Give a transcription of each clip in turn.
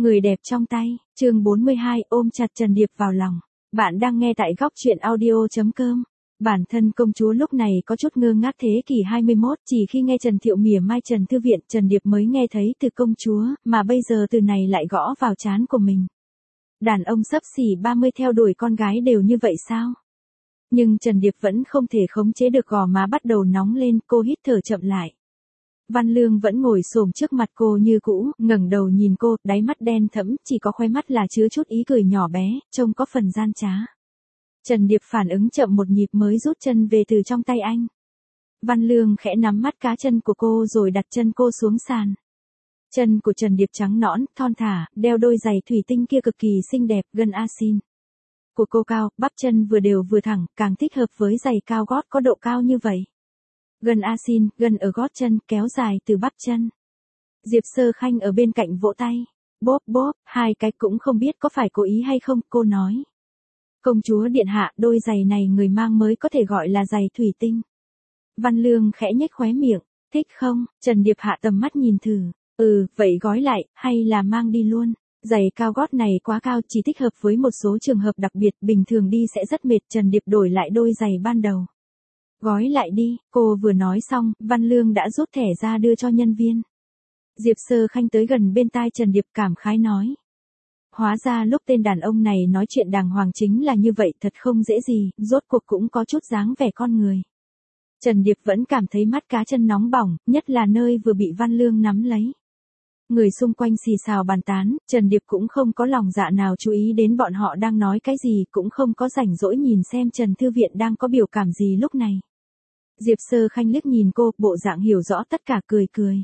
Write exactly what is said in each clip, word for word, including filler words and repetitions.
Người đẹp trong tay, chương bốn mươi hai, ôm chặt Trần Điệp vào lòng. Bạn đang nghe tại góc truyện audio chấm com. Bản thân công chúa lúc này có chút ngơ ngác thế kỷ hai mươi mốt, chỉ khi nghe Trần Thiệu mỉa mai Trần Thư Viện, Trần Điệp mới nghe thấy từ công chúa, mà bây giờ từ này lại gõ vào trán của mình. Đàn ông xấp xỉ ba mươi theo đuổi con gái đều như vậy sao? Nhưng Trần Điệp vẫn không thể khống chế được, gò má bắt đầu nóng lên, cô hít thở chậm lại. Văn Lương vẫn ngồi xổm trước mặt cô như cũ, ngẩng đầu nhìn cô, đáy mắt đen thẫm, chỉ có khóe mắt là chứa chút ý cười nhỏ bé, trông có phần gian trá. Trần Điệp phản ứng chậm một nhịp mới rút chân về từ trong tay anh. Văn Lương khẽ nắm mắt cá chân của cô rồi đặt chân cô xuống sàn. Chân của Trần Điệp trắng nõn, thon thả, đeo đôi giày thủy tinh kia cực kỳ xinh đẹp, gân asin của cô cao, bắp chân vừa đều vừa thẳng, càng thích hợp với giày cao gót có độ cao như vậy. Gân asin, gân ở gót chân, kéo dài từ bắp chân. Diệp Sơ Khanh ở bên cạnh vỗ tay. Bốp bốp, hai cái cũng không biết có phải cố ý hay không, cô nói. Công chúa điện hạ, đôi giày này người mang mới có thể gọi là giày thủy tinh. Văn Lương khẽ nhếch khóe miệng, thích không? Trần Điệp hạ tầm mắt nhìn thử. Ừ, vậy gói lại, hay là mang đi luôn? Giày cao gót này quá cao, chỉ thích hợp với một số trường hợp đặc biệt, bình thường đi sẽ rất mệt. Trần Điệp đổi lại đôi giày ban đầu. Gói lại đi, cô vừa nói xong, Văn Lương đã rút thẻ ra đưa cho nhân viên. Diệp Sơ Khanh tới gần bên tai Trần Điệp cảm khái nói. Hóa ra lúc tên đàn ông này nói chuyện đàng hoàng chính là như vậy, thật không dễ gì, rốt cuộc cũng có chút dáng vẻ con người. Trần Điệp vẫn cảm thấy mắt cá chân nóng bỏng, nhất là nơi vừa bị Văn Lương nắm lấy. Người xung quanh xì xào bàn tán, Trần Điệp cũng không có lòng dạ nào chú ý đến bọn họ đang nói cái gì, cũng không có rảnh rỗi nhìn xem Trần Thư Viện đang có biểu cảm gì lúc này. Diệp Sơ Khanh liếc nhìn cô, bộ dạng hiểu rõ tất cả, cười cười.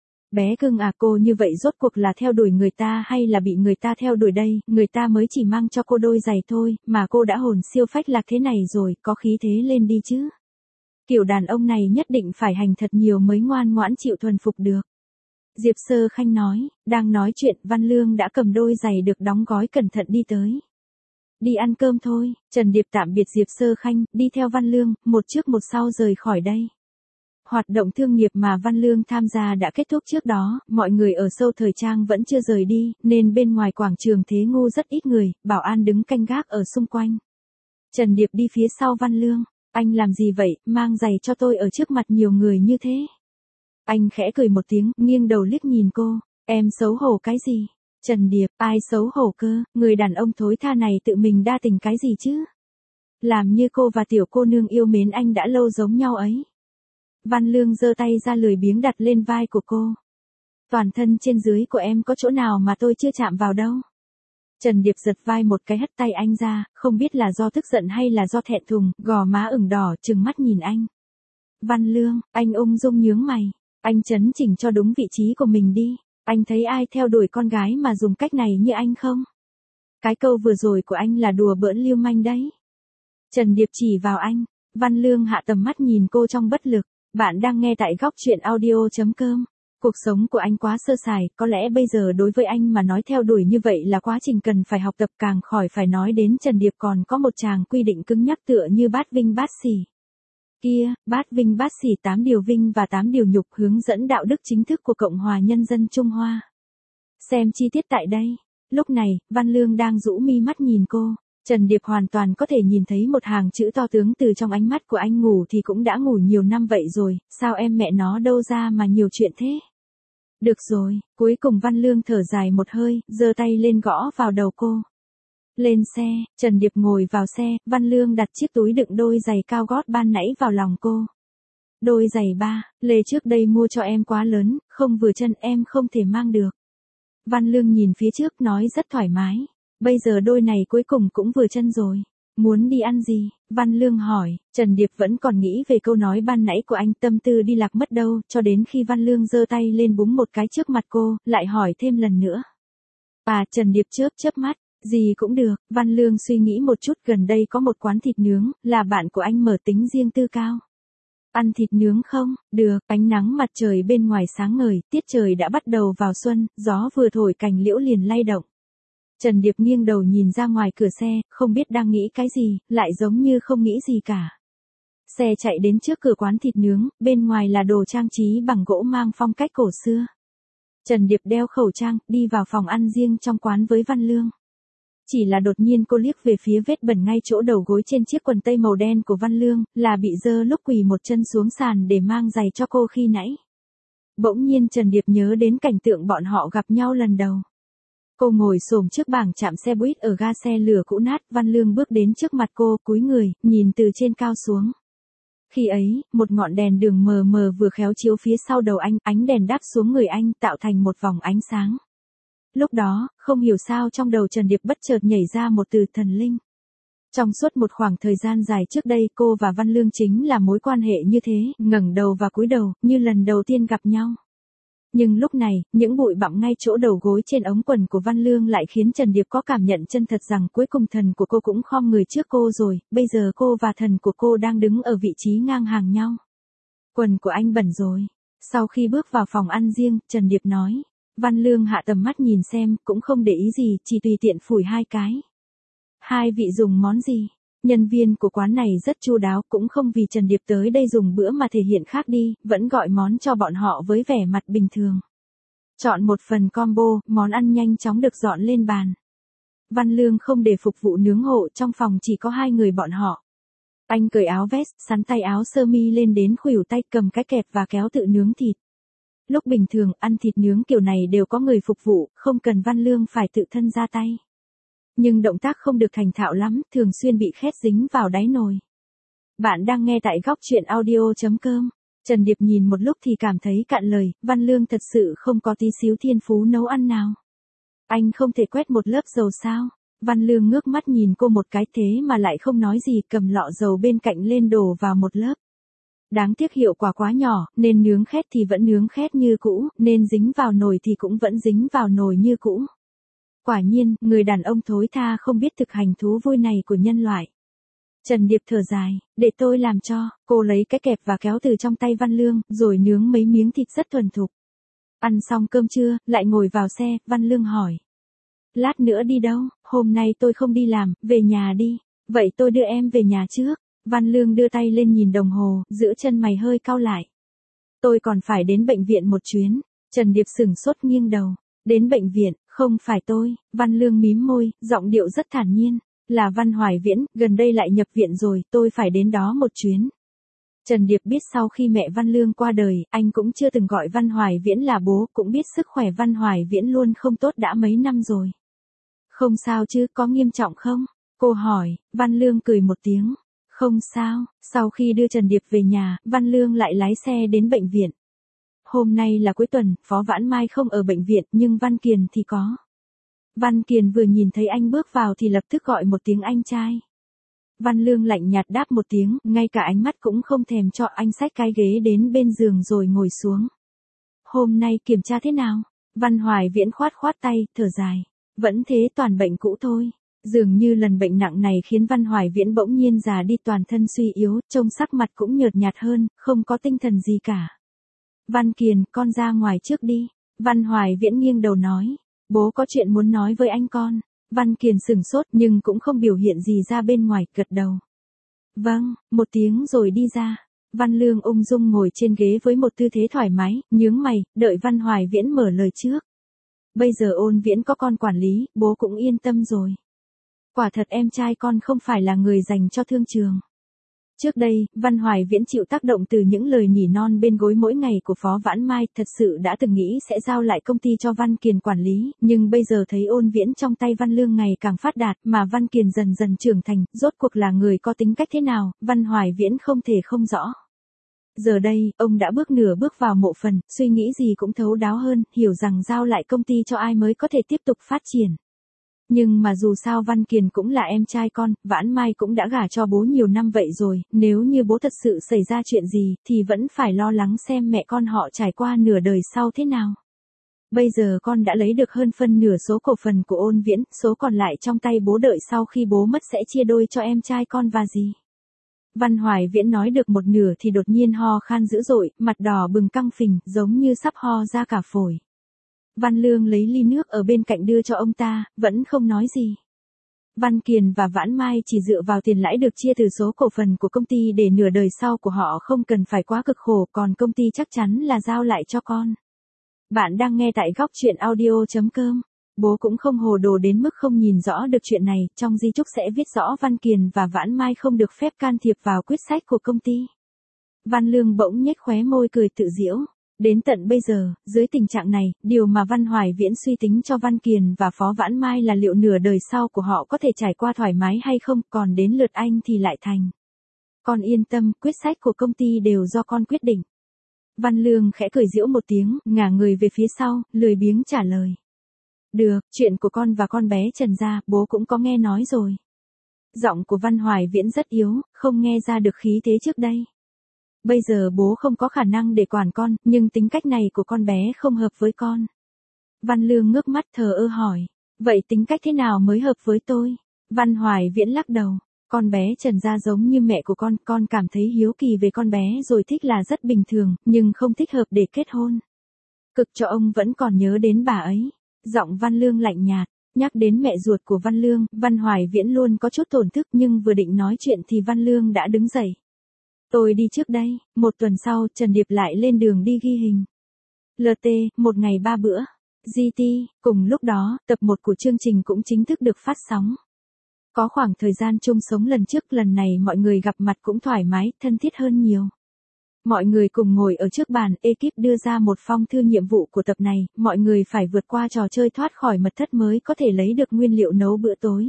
Bé cưng à, cô như vậy rốt cuộc là theo đuổi người ta hay là bị người ta theo đuổi đây, người ta mới chỉ mang cho cô đôi giày thôi, mà cô đã hồn siêu phách lạc thế này rồi, có khí thế lên đi chứ. Kiểu đàn ông này nhất định phải hành thật nhiều mới ngoan ngoãn chịu thuần phục được. Diệp Sơ Khanh nói, đang nói chuyện, Văn Lương đã cầm đôi giày được đóng gói cẩn thận đi tới. Đi ăn cơm thôi, Trần Điệp tạm biệt Diệp Sơ Khanh, đi theo Văn Lương, một trước một sau rời khỏi đây. Hoạt động thương nghiệp mà Văn Lương tham gia đã kết thúc trước đó, mọi người ở sâu thời trang vẫn chưa rời đi, nên bên ngoài quảng trường Thế Ngu rất ít người, bảo an đứng canh gác ở xung quanh. Trần Điệp đi phía sau Văn Lương, anh làm gì vậy, mang giày cho tôi ở trước mặt nhiều người như thế. Anh khẽ cười một tiếng, nghiêng đầu liếc nhìn cô, em xấu hổ cái gì? Trần Điệp, ai xấu hổ cơ, người đàn ông thối tha này tự mình đa tình cái gì chứ? Làm như cô và tiểu cô nương yêu mến anh đã lâu giống nhau ấy. Văn Lương giơ tay ra lười biếng đặt lên vai của cô. Toàn thân trên dưới của em có chỗ nào mà tôi chưa chạm vào đâu. Trần Điệp giật vai một cái hất tay anh ra, không biết là do tức giận hay là do thẹn thùng, gò má ửng đỏ, trừng mắt nhìn anh. Văn Lương, anh ung dung nhướng mày. Anh chấn chỉnh cho đúng vị trí của mình đi. Anh thấy ai theo đuổi con gái mà dùng cách này như anh không? Cái câu vừa rồi của anh là đùa bỡn lưu manh đấy. Trần Điệp chỉ vào anh. Văn Lương hạ tầm mắt nhìn cô trong bất lực. Bạn đang nghe tại góc truyện audio chấm com. Cuộc sống của anh quá sơ sài, có lẽ bây giờ đối với anh mà nói theo đuổi như vậy là quá trình cần phải học tập, càng khỏi phải nói đến Trần Điệp còn có một chàng quy định cứng nhắc tựa như bát vinh bát xỉ. Kia, bát vinh bát xỉ tám điều vinh và tám điều nhục, hướng dẫn đạo đức chính thức của Cộng hòa Nhân dân Trung Hoa. Xem chi tiết tại đây. Lúc này, Văn Lương đang rũ mi mắt nhìn cô. Trần Điệp hoàn toàn có thể nhìn thấy một hàng chữ to tướng từ trong ánh mắt của anh. Ngủ thì cũng đã ngủ nhiều năm vậy rồi, sao em mẹ nó đâu ra mà nhiều chuyện thế? Được rồi, cuối cùng Văn Lương thở dài một hơi, giơ tay lên gõ vào đầu cô. Lên xe, Trần Điệp ngồi vào xe, Văn Lương đặt chiếc túi đựng đôi giày cao gót ban nãy vào lòng cô. Đôi giày ba, lê trước đây mua cho em quá lớn, không vừa chân em không thể mang được. Văn Lương nhìn phía trước nói rất thoải mái. Bây giờ đôi này cuối cùng cũng vừa chân rồi. Muốn đi ăn gì? Văn Lương hỏi. Trần Điệp vẫn còn nghĩ về câu nói ban nãy của anh, tâm tư đi lạc mất đâu, cho đến khi Văn Lương giơ tay lên búng một cái trước mặt cô, lại hỏi thêm lần nữa. À, Trần Điệp chớp chớp mắt. Gì cũng được, Văn Lương suy nghĩ một chút, gần đây có một quán thịt nướng, là bạn của anh mở, tính riêng tư cao. Ăn thịt nướng không? Được, ánh nắng mặt trời bên ngoài sáng ngời, tiết trời đã bắt đầu vào xuân, gió vừa thổi cành liễu liền lay động. Trần Điệp nghiêng đầu nhìn ra ngoài cửa xe, không biết đang nghĩ cái gì, lại giống như không nghĩ gì cả. Xe chạy đến trước cửa quán thịt nướng, bên ngoài là đồ trang trí bằng gỗ mang phong cách cổ xưa. Trần Điệp đeo khẩu trang, đi vào phòng ăn riêng trong quán với Văn Lương. Chỉ là đột nhiên cô liếc về phía vết bẩn ngay chỗ đầu gối trên chiếc quần tây màu đen của Văn Lương, là bị dơ lúc quỳ một chân xuống sàn để mang giày cho cô khi nãy. Bỗng nhiên Trần Điệp nhớ đến cảnh tượng bọn họ gặp nhau lần đầu. Cô ngồi xổm trước bảng trạm xe buýt ở ga xe lửa cũ nát, Văn Lương bước đến trước mặt cô, cúi người, nhìn từ trên cao xuống. Khi ấy, một ngọn đèn đường mờ mờ vừa khéo chiếu phía sau đầu anh, ánh đèn đáp xuống người anh tạo thành một vòng ánh sáng. Lúc đó, không hiểu sao trong đầu Trần Điệp bất chợt nhảy ra một từ thần linh. Trong suốt một khoảng thời gian dài trước đây cô và Văn Lương chính là mối quan hệ như thế, ngẩng đầu và cúi đầu, như lần đầu tiên gặp nhau. Nhưng lúc này, những bụi bặm ngay chỗ đầu gối trên ống quần của Văn Lương lại khiến Trần Điệp có cảm nhận chân thật rằng cuối cùng thần của cô cũng khom người trước cô rồi, bây giờ cô và thần của cô đang đứng ở vị trí ngang hàng nhau. Quần của anh bẩn rồi. Sau khi bước vào phòng ăn riêng, Trần Điệp nói. Văn Lương hạ tầm mắt nhìn xem, cũng không để ý gì, chỉ tùy tiện phủi hai cái. Hai vị dùng món gì? Nhân viên của quán này rất chu đáo, cũng không vì Trần Điệp tới đây dùng bữa mà thể hiện khác đi, vẫn gọi món cho bọn họ với vẻ mặt bình thường. Chọn một phần combo, món ăn nhanh chóng được dọn lên bàn. Văn Lương không để phục vụ nướng hộ, trong phòng chỉ có hai người bọn họ. Anh cởi áo vest, sắn tay áo sơ mi lên đến khuỷu tay, cầm cái kẹp và kéo tự nướng thịt. Lúc bình thường, ăn thịt nướng kiểu này đều có người phục vụ, không cần Văn Lương phải tự thân ra tay. Nhưng động tác không được thành thạo lắm, thường xuyên bị khét dính vào đáy nồi. Bạn đang nghe tại góc truyện audio chấm com. Trần Điệp nhìn một lúc thì cảm thấy cạn lời, Văn Lương thật sự không có tí xíu thiên phú nấu ăn nào. Anh không thể quét một lớp dầu sao? Văn Lương ngước mắt nhìn cô một cái thế mà lại không nói gì, cầm lọ dầu bên cạnh lên đổ vào một lớp. Đáng tiếc hiệu quả quá nhỏ, nên nướng khét thì vẫn nướng khét như cũ, nên dính vào nồi thì cũng vẫn dính vào nồi như cũ. Quả nhiên, người đàn ông thối tha không biết thực hành thú vui này của nhân loại. Trần Điệp thở dài, để tôi làm cho, cô lấy cái kẹp và kéo từ trong tay Văn Lương, rồi nướng mấy miếng thịt rất thuần thục. Ăn xong cơm trưa, lại ngồi vào xe, Văn Lương hỏi. Lát nữa đi đâu? Hôm nay tôi không đi làm, về nhà đi. Vậy tôi đưa em về nhà trước. Văn Lương đưa tay lên nhìn đồng hồ, giữa chân mày hơi cau lại. Tôi còn phải đến bệnh viện một chuyến. Trần Điệp sửng sốt nghiêng đầu. Đến bệnh viện, không phải tôi. Văn Lương mím môi, giọng điệu rất thản nhiên. Là Văn Hoài Viễn, gần đây lại nhập viện rồi, tôi phải đến đó một chuyến. Trần Điệp biết sau khi mẹ Văn Lương qua đời, anh cũng chưa từng gọi Văn Hoài Viễn là bố, cũng biết sức khỏe Văn Hoài Viễn luôn không tốt đã mấy năm rồi. Không sao chứ, có nghiêm trọng không? Cô hỏi. Văn Lương cười một tiếng. Không sao. Sau khi đưa Trần Điệp về nhà, Văn Lương lại lái xe đến bệnh viện. Hôm nay là cuối tuần, Phó Vãn Mai không ở bệnh viện, nhưng Văn Kiền thì có. Văn Kiền vừa nhìn thấy anh bước vào thì lập tức gọi một tiếng anh trai. Văn Lương lạnh nhạt đáp một tiếng, ngay cả ánh mắt cũng không thèm cho, anh xách cái ghế đến bên giường rồi ngồi xuống. Hôm nay kiểm tra thế nào? Văn Hoài Viễn khoát khoát tay, thở dài. Vẫn thế, toàn bệnh cũ thôi. Dường như lần bệnh nặng này khiến Văn Hoài Viễn bỗng nhiên già đi, toàn thân suy yếu, trông sắc mặt cũng nhợt nhạt hơn, không có tinh thần gì cả. Văn Kiền, con ra ngoài trước đi. Văn Hoài Viễn nghiêng đầu nói. Bố có chuyện muốn nói với anh con. Văn Kiền sửng sốt nhưng cũng không biểu hiện gì ra bên ngoài, gật đầu. Vâng, một tiếng rồi đi ra. Văn Lương ung dung ngồi trên ghế với một tư thế thoải mái, nhướng mày, đợi Văn Hoài Viễn mở lời trước. Bây giờ Ôn Viễn có con quản lý, bố cũng yên tâm rồi. Quả thật em trai con không phải là người dành cho thương trường. Trước đây, Văn Hoài Viễn chịu tác động từ những lời nỉ non bên gối mỗi ngày của Phó Vãn Mai, thật sự đã từng nghĩ sẽ giao lại công ty cho Văn Kiền quản lý, nhưng bây giờ thấy Ôn Viễn trong tay Văn Lương ngày càng phát đạt, mà Văn Kiền dần dần trưởng thành, rốt cuộc là người có tính cách thế nào, Văn Hoài Viễn không thể không rõ. Giờ đây, ông đã bước nửa bước vào mộ phần, suy nghĩ gì cũng thấu đáo hơn, hiểu rằng giao lại công ty cho ai mới có thể tiếp tục phát triển. Nhưng mà dù sao Văn Kiền cũng là em trai con, Vãn Mai cũng đã gả cho bố nhiều năm vậy rồi, nếu như bố thật sự xảy ra chuyện gì, thì vẫn phải lo lắng xem mẹ con họ trải qua nửa đời sau thế nào. Bây giờ con đã lấy được hơn phân nửa số cổ phần của Ôn Viễn, số còn lại trong tay bố, đợi sau khi bố mất sẽ chia đôi cho em trai con và gì. Văn Hoài Viễn nói được một nửa thì đột nhiên ho khan dữ dội, mặt đỏ bừng căng phình, giống như sắp ho ra cả phổi. Văn Lương lấy ly nước ở bên cạnh đưa cho ông ta, vẫn không nói gì. Văn Kiền và Vãn Mai chỉ dựa vào tiền lãi được chia từ số cổ phần của công ty để nửa đời sau của họ không cần phải quá cực khổ, còn công ty chắc chắn là giao lại cho con. Bạn đang nghe tại góc chuyện audio chấm com. Bố cũng không hồ đồ đến mức không nhìn rõ được chuyện này, trong di chúc sẽ viết rõ Văn Kiền và Vãn Mai không được phép can thiệp vào quyết sách của công ty. Văn Lương bỗng nhếch khóe môi cười tự giễu. Đến tận bây giờ, dưới tình trạng này, điều mà Văn Hoài Viễn suy tính cho Văn Kiền và Phó Vãn Mai là liệu nửa đời sau của họ có thể trải qua thoải mái hay không, còn đến lượt anh thì lại thành. Con yên tâm, quyết sách của công ty đều do con quyết định. Văn Lương khẽ cười giễu một tiếng, ngả người về phía sau, lười biếng trả lời. Được, chuyện của con và con bé Trần gia, bố cũng có nghe nói rồi. Giọng của Văn Hoài Viễn rất yếu, không nghe ra được khí thế trước đây. Bây giờ bố không có khả năng để quản con, nhưng tính cách này của con bé không hợp với con. Văn Lương ngước mắt thờ ơ hỏi. Vậy tính cách thế nào mới hợp với tôi? Văn Hoài Viễn lắc đầu. Con bé Trần gia giống như mẹ của con, con cảm thấy hiếu kỳ về con bé rồi thích là rất bình thường, nhưng không thích hợp để kết hôn. Cực cho ông vẫn còn nhớ đến bà ấy. Giọng Văn Lương lạnh nhạt, nhắc đến mẹ ruột của Văn Lương, Văn Hoài Viễn luôn có chút tổn thức nhưng vừa định nói chuyện thì Văn Lương đã đứng dậy. Tôi đi trước đây, một tuần sau, Trần Điệp lại lên đường đi ghi hình. lờ tê, một ngày ba bữa. giê tê, cùng lúc đó, tập một của chương trình cũng chính thức được phát sóng. Có khoảng thời gian chung sống lần trước, lần này mọi người gặp mặt cũng thoải mái, thân thiết hơn nhiều. Mọi người cùng ngồi ở trước bàn, ekip đưa ra một phong thư nhiệm vụ của tập này, mọi người phải vượt qua trò chơi thoát khỏi mật thất mới có thể lấy được nguyên liệu nấu bữa tối.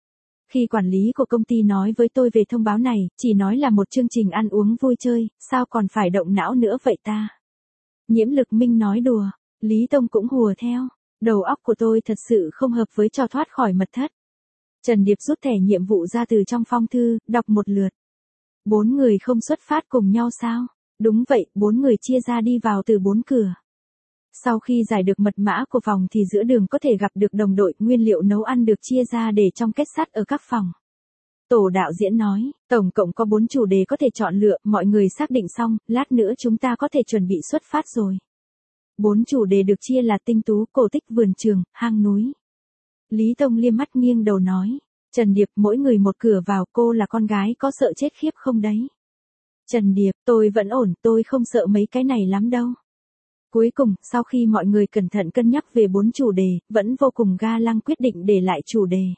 Khi quản lý của công ty nói với tôi về thông báo này, chỉ nói là một chương trình ăn uống vui chơi, sao còn phải động não nữa vậy ta? Nhiễm Lực Minh nói đùa, Lý Tông cũng hùa theo, đầu óc của tôi thật sự không hợp với trò thoát khỏi mật thất. Trần Điệp rút thẻ nhiệm vụ ra từ trong phong thư, đọc một lượt. Bốn người không xuất phát cùng nhau sao? Đúng vậy, bốn người chia ra đi vào từ bốn cửa. Sau khi giải được mật mã của phòng thì giữa đường có thể gặp được đồng đội, nguyên liệu nấu ăn được chia ra để trong kết sắt ở các phòng. Tổ đạo diễn nói, tổng cộng có bốn chủ đề có thể chọn lựa, mọi người xác định xong, lát nữa chúng ta có thể chuẩn bị xuất phát rồi. Bốn chủ đề được chia là tinh tú, cổ tích, vườn trường, hang núi. Lý Tông liêm mắt nghiêng đầu nói, Trần Điệp, mỗi người một cửa vào, cô là con gái có sợ chết khiếp không đấy? Trần Điệp, tôi vẫn ổn, tôi không sợ mấy cái này lắm đâu. Cuối cùng, sau khi mọi người cẩn thận cân nhắc về bốn chủ đề, vẫn vô cùng ga lăng quyết định để lại chủ đề.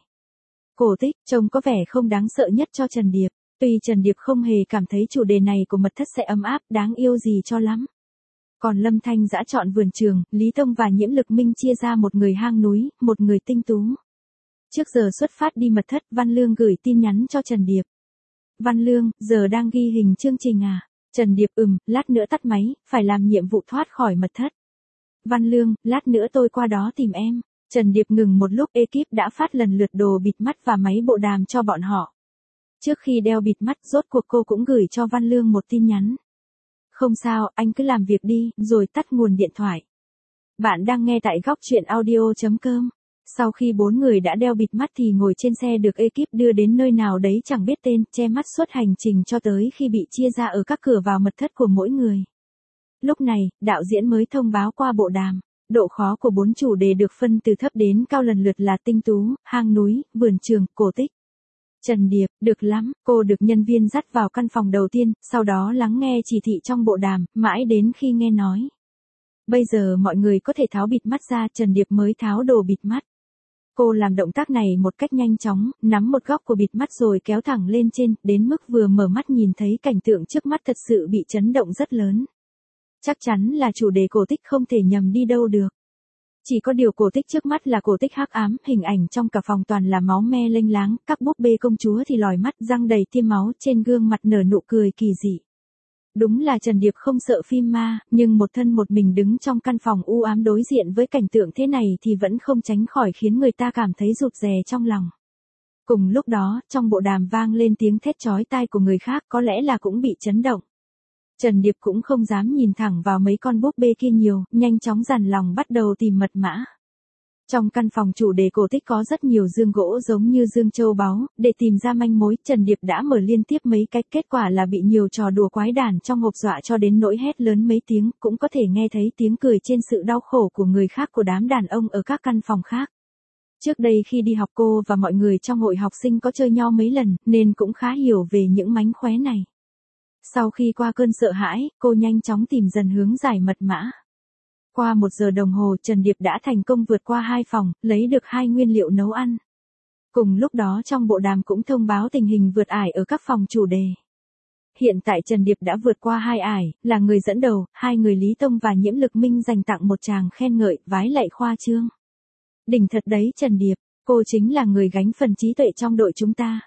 Cổ tích, trông có vẻ không đáng sợ nhất cho Trần Điệp. Tuy Trần Điệp không hề cảm thấy chủ đề này của mật thất sẽ ấm áp, đáng yêu gì cho lắm. Còn Lâm Thanh Dã chọn vườn trường, Lý Tông và Nhiễm Lực Minh chia ra một người hang núi, một người tinh tú. Trước giờ xuất phát đi mật thất, Văn Lương gửi tin nhắn cho Trần Điệp. Văn Lương, giờ đang ghi hình chương trình à? Trần Điệp ừm, lát nữa tắt máy, phải làm nhiệm vụ thoát khỏi mật thất. Văn Lương, lát nữa tôi qua đó tìm em. Trần Điệp ngừng một lúc, ekip đã phát lần lượt đồ bịt mắt và máy bộ đàm cho bọn họ. Trước khi đeo bịt mắt, rốt cuộc cô cũng gửi cho Văn Lương một tin nhắn. Không sao, anh cứ làm việc đi, rồi tắt nguồn điện thoại. Bạn đang nghe tại góc chuyện audio chấm com. Sau khi bốn người đã đeo bịt mắt thì ngồi trên xe được ekip đưa đến nơi nào đấy chẳng biết tên, che mắt suốt hành trình cho tới khi bị chia ra ở các cửa vào mật thất của mỗi người. Lúc này, đạo diễn mới thông báo qua bộ đàm. Độ khó của bốn chủ đề được phân từ thấp đến cao lần lượt là tinh tú, hang núi, vườn trường, cổ tích. Trần Điệp, được lắm, cô được nhân viên dắt vào căn phòng đầu tiên, sau đó lắng nghe chỉ thị trong bộ đàm, mãi đến khi nghe nói. Bây giờ mọi người có thể tháo bịt mắt ra, Trần Điệp mới tháo đồ bịt mắt. Cô làm động tác này một cách nhanh chóng, nắm một góc của bịt mắt rồi kéo thẳng lên trên, đến mức vừa mở mắt nhìn thấy cảnh tượng trước mắt thật sự bị chấn động rất lớn. Chắc chắn là chủ đề cổ tích, không thể nhầm đi đâu được. Chỉ có điều cổ tích trước mắt là cổ tích hắc ám, hình ảnh trong cả phòng toàn là máu me lênh láng, các búp bê công chúa thì lòi mắt, răng đầy tiêm máu, trên gương mặt nở nụ cười kỳ dị. Đúng là Trần Điệp không sợ phim ma, nhưng một thân một mình đứng trong căn phòng u ám đối diện với cảnh tượng thế này thì vẫn không tránh khỏi khiến người ta cảm thấy rụt rè trong lòng. Cùng lúc đó, trong bộ đàm vang lên tiếng thét chói tai của người khác, có lẽ là cũng bị chấn động. Trần Điệp cũng không dám nhìn thẳng vào mấy con búp bê kia nhiều, nhanh chóng dằn lòng bắt đầu tìm mật mã. Trong căn phòng chủ đề cổ tích có rất nhiều dương gỗ giống như dương châu báu, để tìm ra manh mối, Trần Điệp đã mở liên tiếp mấy cách, kết quả là bị nhiều trò đùa quái đản trong hộp dọa cho đến nỗi hét lớn mấy tiếng, cũng có thể nghe thấy tiếng cười trên sự đau khổ của người khác của đám đàn ông ở các căn phòng khác. Trước đây khi đi học cô và mọi người trong hội học sinh có chơi nhau mấy lần, nên cũng khá hiểu về những mánh khóe này. Sau khi qua cơn sợ hãi, cô nhanh chóng tìm dần hướng giải mật mã. Qua một giờ đồng hồ Trần Điệp đã thành công vượt qua hai phòng, lấy được hai nguyên liệu nấu ăn. Cùng lúc đó trong bộ đàm cũng thông báo tình hình vượt ải ở các phòng chủ đề. Hiện tại Trần Điệp đã vượt qua hai ải, là người dẫn đầu, hai người Lý Tông và Nhiễm Lực Minh dành tặng một tràng khen ngợi, vái lạy khoa trương. Đỉnh thật đấy Trần Điệp, cô chính là người gánh phần trí tuệ trong đội chúng ta.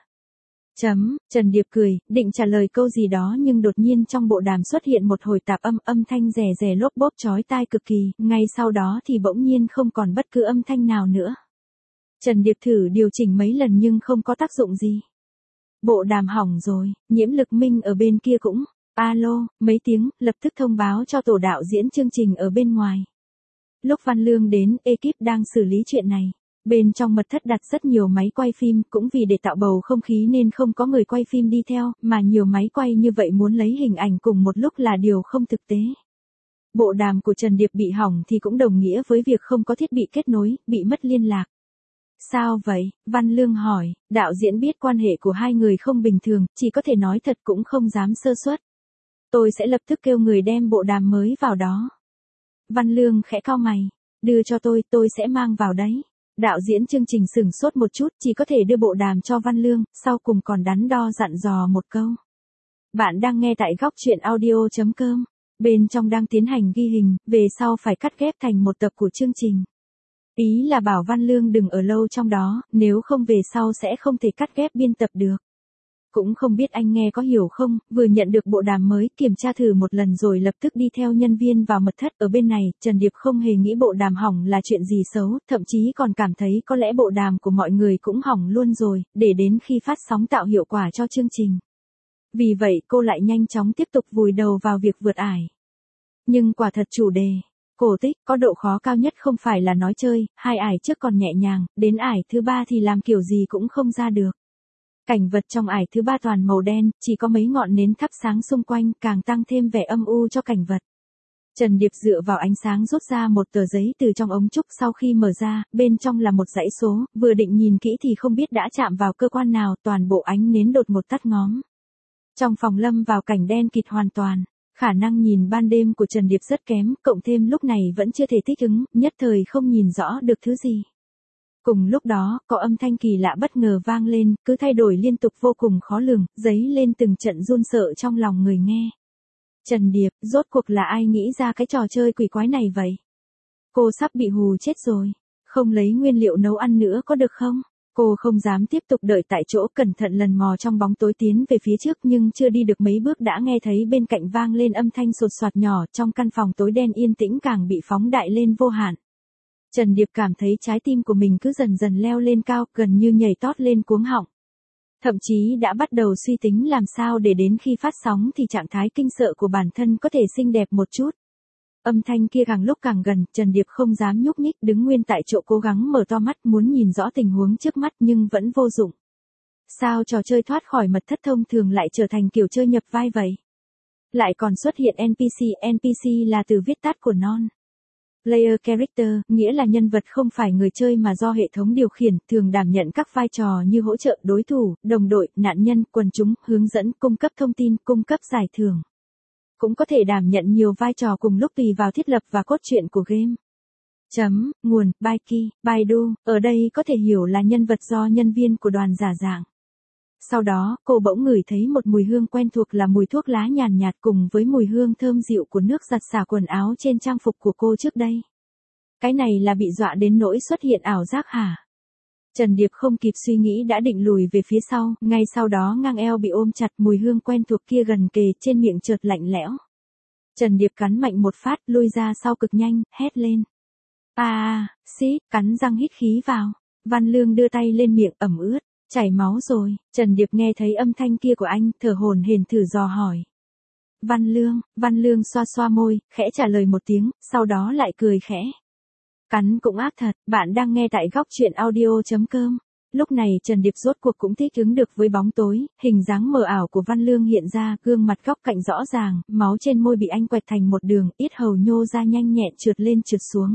Chấm, Trần Điệp cười, định trả lời câu gì đó nhưng đột nhiên trong bộ đàm xuất hiện một hồi tạp âm, âm thanh rè rè lốp bốp chói tai cực kỳ, ngay sau đó thì bỗng nhiên không còn bất cứ âm thanh nào nữa. Trần Điệp thử điều chỉnh mấy lần nhưng không có tác dụng gì. Bộ đàm hỏng rồi, Nhiễm Lực Minh ở bên kia cũng, alo, mấy tiếng, lập tức thông báo cho tổ đạo diễn chương trình ở bên ngoài. Lúc Văn Lương đến, ekip đang xử lý chuyện này. Bên trong mật thất đặt rất nhiều máy quay phim, cũng vì để tạo bầu không khí nên không có người quay phim đi theo, mà nhiều máy quay như vậy muốn lấy hình ảnh cùng một lúc là điều không thực tế. Bộ đàm của Trần Điệp bị hỏng thì cũng đồng nghĩa với việc không có thiết bị kết nối, bị mất liên lạc. Sao vậy? Văn Lương hỏi, đạo diễn biết quan hệ của hai người không bình thường, chỉ có thể nói thật cũng không dám sơ suất. Tôi sẽ lập tức kêu người đem bộ đàm mới vào đó. Văn Lương khẽ cau mày, đưa cho tôi, tôi sẽ mang vào đấy. Đạo diễn chương trình sửng sốt một chút, chỉ có thể đưa bộ đàm cho Văn Lương, sau cùng còn đắn đo dặn dò một câu. Bạn đang nghe tại góc truyện audio chấm com, bên trong đang tiến hành ghi hình, về sau phải cắt ghép thành một tập của chương trình. Ý là bảo Văn Lương đừng ở lâu trong đó, nếu không về sau sẽ không thể cắt ghép biên tập được. Cũng không biết anh nghe có hiểu không, vừa nhận được bộ đàm mới, kiểm tra thử một lần rồi lập tức đi theo nhân viên vào mật thất. Ở bên này, Trần Điệp không hề nghĩ bộ đàm hỏng là chuyện gì xấu, thậm chí còn cảm thấy có lẽ bộ đàm của mọi người cũng hỏng luôn rồi, để đến khi phát sóng tạo hiệu quả cho chương trình. Vì vậy cô lại nhanh chóng tiếp tục vùi đầu vào việc vượt ải. Nhưng quả thật chủ đề, cổ tích, có độ khó cao nhất không phải là nói chơi, hai ải trước còn nhẹ nhàng, đến ải thứ ba thì làm kiểu gì cũng không ra được. Cảnh vật trong ải thứ ba toàn màu đen, chỉ có mấy ngọn nến thắp sáng xung quanh, càng tăng thêm vẻ âm u cho cảnh vật. Trần Điệp dựa vào ánh sáng rút ra một tờ giấy từ trong ống trúc, sau khi mở ra, bên trong là một dãy số, vừa định nhìn kỹ thì không biết đã chạm vào cơ quan nào, toàn bộ ánh nến đột ngột tắt ngóm. Trong phòng lâm vào cảnh đen kịt hoàn toàn, khả năng nhìn ban đêm của Trần Điệp rất kém, cộng thêm lúc này vẫn chưa thể thích ứng, nhất thời không nhìn rõ được thứ gì. Cùng lúc đó, có âm thanh kỳ lạ bất ngờ vang lên, cứ thay đổi liên tục vô cùng khó lường, dấy lên từng trận run sợ trong lòng người nghe. Trần Điệp, rốt cuộc là ai nghĩ ra cái trò chơi quỷ quái này vậy? Cô sắp bị hù chết rồi. Không lấy nguyên liệu nấu ăn nữa có được không? Cô không dám tiếp tục đợi tại chỗ, cẩn thận lần mò trong bóng tối tiến về phía trước, nhưng chưa đi được mấy bước đã nghe thấy bên cạnh vang lên âm thanh sột soạt nhỏ, trong căn phòng tối đen yên tĩnh càng bị phóng đại lên vô hạn. Trần Điệp cảm thấy trái tim của mình cứ dần dần leo lên cao, gần như nhảy tót lên cuống họng. Thậm chí đã bắt đầu suy tính làm sao để đến khi phát sóng thì trạng thái kinh sợ của bản thân có thể xinh đẹp một chút. Âm thanh kia càng lúc càng gần, Trần Điệp không dám nhúc nhích, đứng nguyên tại chỗ cố gắng mở to mắt muốn nhìn rõ tình huống trước mắt nhưng vẫn vô dụng. Sao trò chơi thoát khỏi mật thất thông thường lại trở thành kiểu chơi nhập vai vậy? Lại còn xuất hiện en pê xê, en pê xê là từ viết tắt của non player character, nghĩa là nhân vật không phải người chơi mà do hệ thống điều khiển, thường đảm nhận các vai trò như hỗ trợ đối thủ, đồng đội, nạn nhân, quần chúng, hướng dẫn, cung cấp thông tin, cung cấp giải thưởng. Cũng có thể đảm nhận nhiều vai trò cùng lúc tùy vào thiết lập và cốt truyện của game. Chấm, nguồn, Baiki, Baidu, ở đây có thể hiểu là nhân vật do nhân viên của đoàn giả dạng. Sau đó, cô bỗng ngửi thấy một mùi hương quen thuộc là mùi thuốc lá nhàn nhạt cùng với mùi hương thơm dịu của nước giặt xả quần áo trên trang phục của cô trước đây. Cái này là bị dọa đến nỗi xuất hiện ảo giác hả? Trần Điệp không kịp suy nghĩ đã định lùi về phía sau, ngay sau đó ngang eo bị ôm chặt, mùi hương quen thuộc kia gần kề, trên miệng chợt lạnh lẽo. Trần Điệp cắn mạnh một phát, lui ra sau cực nhanh, hét lên. À, à, xít, cắn răng hít khí vào. Văn Lương đưa tay lên miệng, ẩm ướt. Chảy máu rồi. Trần Điệp nghe thấy âm thanh kia của anh, thở hổn hển thử dò hỏi. Văn Lương, Văn Lương xoa xoa môi, khẽ trả lời một tiếng, sau đó lại cười khẽ. Cắn cũng ác thật, bạn đang nghe tại góc truyện audio chấm com. Lúc này Trần Điệp rốt cuộc cũng thích ứng được với bóng tối, hình dáng mờ ảo của Văn Lương hiện ra, gương mặt góc cạnh rõ ràng, máu trên môi bị anh quẹt thành một đường, yết hầu nhô ra nhanh nhẹn trượt lên trượt xuống.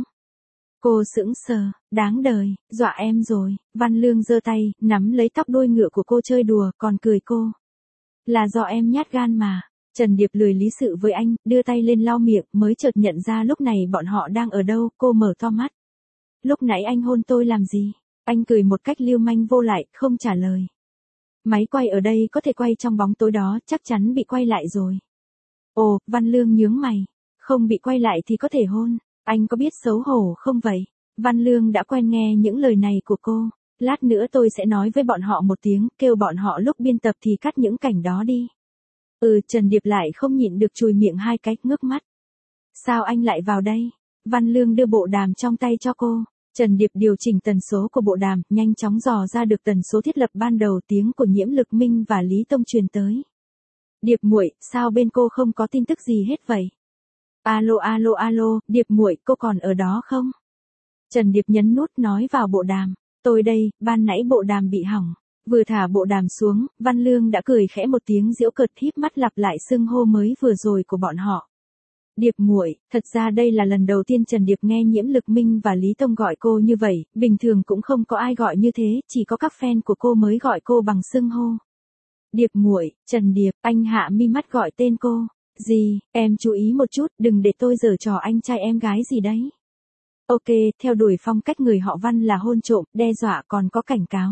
Cô sững sờ, đáng đời, dọa em rồi. Văn Lương giơ tay, nắm lấy tóc đuôi ngựa của cô chơi đùa, còn cười cô. Là do em nhát gan mà. Trần Điệp lười lý sự với anh, đưa tay lên lau miệng, mới chợt nhận ra lúc này bọn họ đang ở đâu, cô mở to mắt. Lúc nãy anh hôn tôi làm gì? Anh cười một cách lưu manh vô lại, không trả lời. Máy quay ở đây có thể quay trong bóng tối đó, chắc chắn bị quay lại rồi. Ồ, Văn Lương nhướng mày. Không bị quay lại thì có thể hôn. Anh có biết xấu hổ không vậy? Văn Lương đã quen nghe những lời này của cô. Lát nữa tôi sẽ nói với bọn họ một tiếng, kêu bọn họ lúc biên tập thì cắt những cảnh đó đi. Ừ, Trần Điệp lại không nhịn được chùi miệng hai cái, ngước mắt. Sao anh lại vào đây? Văn Lương đưa bộ đàm trong tay cho cô. Trần Điệp điều chỉnh tần số của bộ đàm, nhanh chóng dò ra được tần số thiết lập ban đầu, tiếng của Nhiễm Lực Minh và Lý Tông truyền tới. Điệp muội, sao bên cô không có tin tức gì hết vậy? Alo alo alo, Điệp muội, cô còn ở đó không? Trần Điệp nhấn nút nói vào bộ đàm. Tôi đây, ban nãy bộ đàm bị hỏng. Vừa thả bộ đàm xuống, Văn Lương đã cười khẽ một tiếng giễu cợt, híp mắt lặp lại xưng hô mới vừa rồi của bọn họ. Điệp muội, thật ra đây là lần đầu tiên Trần Điệp nghe Nhiễm Lực Minh và Lý Tông gọi cô như vậy, bình thường cũng không có ai gọi như thế, chỉ có các fan của cô mới gọi cô bằng xưng hô. Điệp muội, Trần Điệp, anh hạ mi mắt gọi tên cô. Gì, em chú ý một chút, đừng để tôi giở trò anh trai em gái gì đấy. Ok, theo đuổi phong cách người họ Văn là hôn trộm, đe dọa còn có cảnh cáo.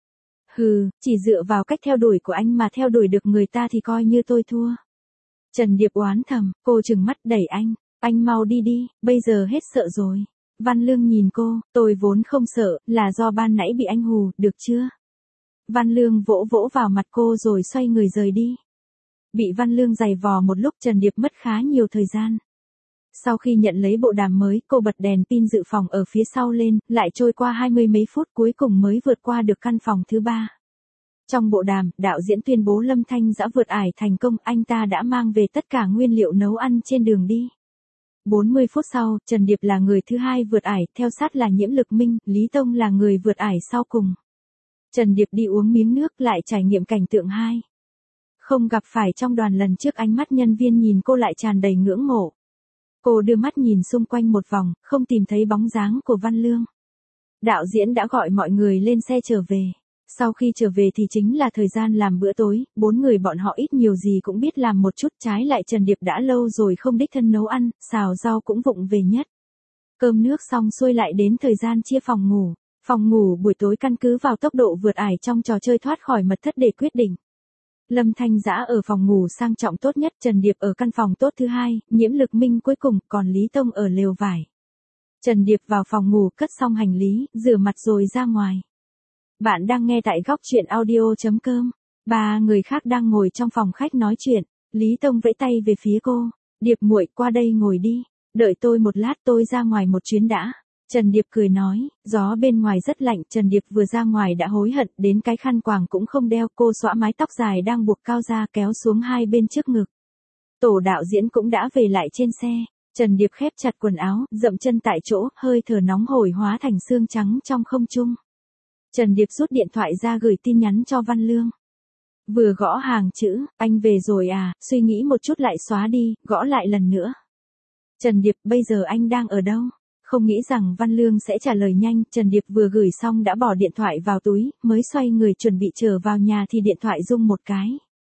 Hừ, chỉ dựa vào cách theo đuổi của anh mà theo đuổi được người ta thì coi như tôi thua. Trần Điệp oán thầm, cô trừng mắt đẩy anh, anh mau đi đi, bây giờ hết sợ rồi. Văn Lương nhìn cô, tôi vốn không sợ, là do ban nãy bị anh hù, được chưa? Văn Lương vỗ vỗ vào mặt cô rồi xoay người rời đi. Bị Văn Lương giày vò một lúc, Trần Điệp mất khá nhiều thời gian. Sau khi nhận lấy bộ đàm mới, cô bật đèn pin dự phòng ở phía sau lên, lại trôi qua hai mươi mấy phút cuối cùng mới vượt qua được căn phòng thứ ba. Trong bộ đàm, đạo diễn tuyên bố Lâm Thanh Dã vượt ải thành công, anh ta đã mang về tất cả nguyên liệu nấu ăn trên đường đi. bốn mươi phút sau, Trần Điệp là người thứ hai vượt ải, theo sát là Nhiễm Lực Minh, Lý Tông là người vượt ải sau cùng. Trần Điệp đi uống miếng nước, lại trải nghiệm cảnh tượng hai. Không gặp phải trong đoàn lần trước, ánh mắt nhân viên nhìn cô lại tràn đầy ngưỡng mộ. Cô đưa mắt nhìn xung quanh một vòng, không tìm thấy bóng dáng của Văn Lương. Đạo diễn đã gọi mọi người lên xe trở về. Sau khi trở về thì chính là thời gian làm bữa tối, bốn người bọn họ ít nhiều gì cũng biết làm một chút, trái lại Trần Điệp đã lâu rồi không đích thân nấu ăn, xào rau cũng vụng về nhất. Cơm nước xong xuôi lại đến thời gian chia phòng ngủ. Phòng ngủ buổi tối căn cứ vào tốc độ vượt ải trong trò chơi thoát khỏi mật thất để quyết định. Lâm Thanh Dã ở phòng ngủ sang trọng tốt nhất, Trần Điệp ở căn phòng tốt thứ hai, Nhiễm Lực Minh cuối cùng, còn Lý Tông ở lều vải. Trần Điệp vào phòng ngủ cất xong hành lý, rửa mặt rồi ra ngoài. Bạn đang nghe tại góc truyện audio chấm com. Ba người khác đang ngồi trong phòng khách nói chuyện. Lý Tông vẫy tay về phía cô. Điệp muội, qua đây ngồi đi. Đợi tôi một lát, tôi ra ngoài một chuyến đã. Trần Điệp cười nói, gió bên ngoài rất lạnh. Trần Điệp vừa ra ngoài đã hối hận, đến cái khăn quàng cũng không đeo. Cô xõa mái tóc dài đang buộc cao ra, kéo xuống hai bên trước ngực. Tổ đạo diễn cũng đã về lại trên xe. Trần Điệp khép chặt quần áo, dậm chân tại chỗ, hơi thở nóng hổi hóa thành sương trắng trong không trung. Trần Điệp rút điện thoại ra gửi tin nhắn cho Văn Lương. Vừa gõ hàng chữ, anh về rồi à, suy nghĩ một chút lại xóa đi, gõ lại lần nữa. Trần Điệp, bây giờ anh đang ở đâu? Không nghĩ rằng Văn Lương sẽ trả lời nhanh, Trần Điệp vừa gửi xong đã bỏ điện thoại vào túi, mới xoay người chuẩn bị trở vào nhà thì điện thoại rung một cái.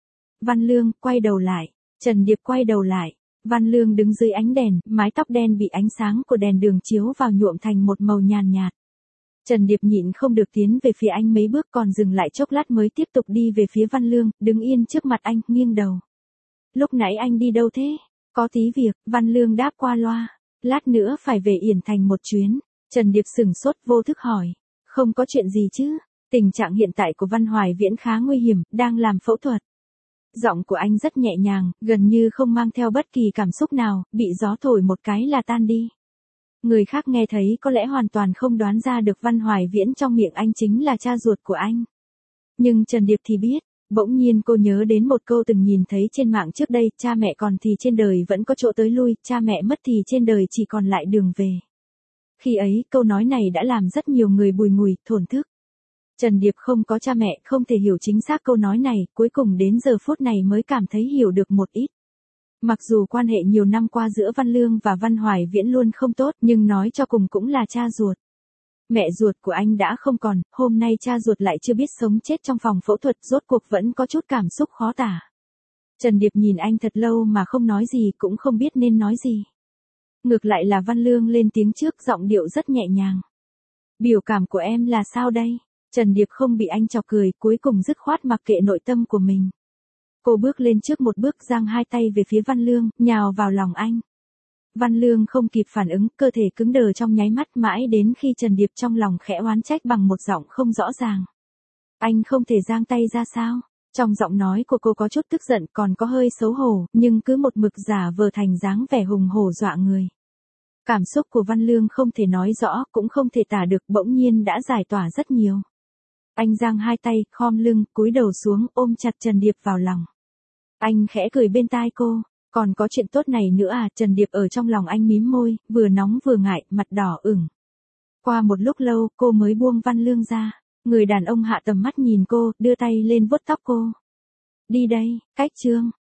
Văn Lương, quay đầu lại. Trần Điệp quay đầu lại. Văn Lương đứng dưới ánh đèn, mái tóc đen bị ánh sáng của đèn đường chiếu vào nhuộm thành một màu nhàn nhạt. Trần Điệp nhịn không được tiến về phía anh mấy bước, còn dừng lại chốc lát mới tiếp tục đi về phía Văn Lương, đứng yên trước mặt anh, nghiêng đầu. Lúc nãy anh đi đâu thế? Có tí việc, Văn Lương đáp qua loa. Lát nữa phải về Yển Thành một chuyến. Trần Điệp sửng sốt vô thức hỏi. Không có chuyện gì chứ? Tình trạng hiện tại của Văn Hoài Viễn khá nguy hiểm, đang làm phẫu thuật. Giọng của anh rất nhẹ nhàng, gần như không mang theo bất kỳ cảm xúc nào, bị gió thổi một cái là tan đi. Người khác nghe thấy có lẽ hoàn toàn không đoán ra được Văn Hoài Viễn trong miệng anh chính là cha ruột của anh. Nhưng Trần Điệp thì biết, bỗng nhiên cô nhớ đến một câu từng nhìn thấy trên mạng trước đây, cha mẹ còn thì trên đời vẫn có chỗ tới lui, cha mẹ mất thì trên đời chỉ còn lại đường về. Khi ấy, câu nói này đã làm rất nhiều người bùi ngùi, thổn thức. Trần Điệp không có cha mẹ, không thể hiểu chính xác câu nói này, cuối cùng đến giờ phút này mới cảm thấy hiểu được một ít. Mặc dù quan hệ nhiều năm qua giữa Văn Lương và Văn Hoài Viễn luôn không tốt, nhưng nói cho cùng cũng là cha ruột. Mẹ ruột của anh đã không còn, hôm nay cha ruột lại chưa biết sống chết trong phòng phẫu thuật, rốt cuộc vẫn có chút cảm xúc khó tả. Trần Điệp nhìn anh thật lâu mà không nói gì, cũng không biết nên nói gì. Ngược lại là Văn Lương lên tiếng trước, giọng điệu rất nhẹ nhàng. Biểu cảm của em là sao đây? Trần Điệp không bị anh chọc cười, cuối cùng dứt khoát mặc kệ nội tâm của mình. Cô bước lên trước một bước, giang hai tay về phía Văn Lương, nhào vào lòng anh. Văn Lương không kịp phản ứng, cơ thể cứng đờ trong nháy mắt, mãi đến khi Trần Điệp trong lòng khẽ oán trách bằng một giọng không rõ ràng. Anh không thể giang tay ra sao? Trong giọng nói của cô có chút tức giận, còn có hơi xấu hổ, nhưng cứ một mực giả vờ thành dáng vẻ hùng hổ dọa người. Cảm xúc của Văn Lương không thể nói rõ, cũng không thể tả được, bỗng nhiên đã giải tỏa rất nhiều. Anh giang hai tay, khom lưng, cúi đầu xuống, ôm chặt Trần Điệp vào lòng. Anh khẽ cười bên tai cô, còn có chuyện tốt này nữa à? Trần Điệp ở trong lòng anh mím môi, vừa nóng vừa ngại, mặt đỏ ửng. Qua một lúc lâu, cô mới buông Văn Lương ra. Người đàn ông hạ tầm mắt nhìn cô, đưa tay lên vuốt tóc cô. Đi đây, cách Trương.